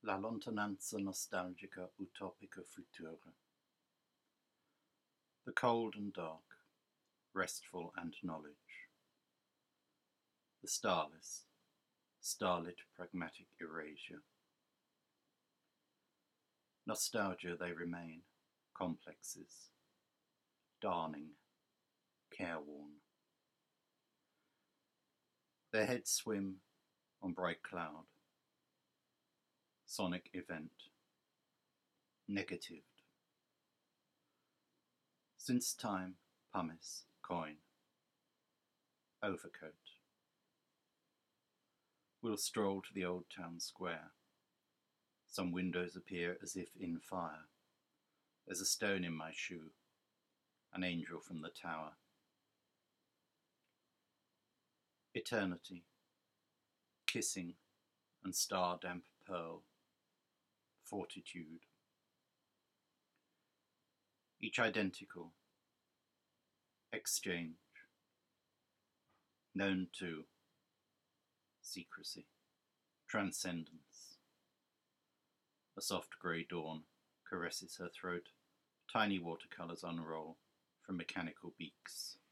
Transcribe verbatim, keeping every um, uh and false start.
La lontananza nostalgica utopica futura. The cold and dark, restful and knowledge. The starless, starlit pragmatic erasure. Nostalgia they remain, complexes, darning, careworn. Their heads swim on bright cloud, sonic event, negatived. Since time, pumice, coin, overcoat. We'll stroll to the old town square. Some windows appear as if in fire. There's a stone in my shoe, an angel from the tower. Eternity, kissing and star-damp pearl, fortitude. Each identical, exchange, known to secrecy, transcendence. A soft grey dawn caresses her throat, tiny watercolours unroll from mechanical beaks.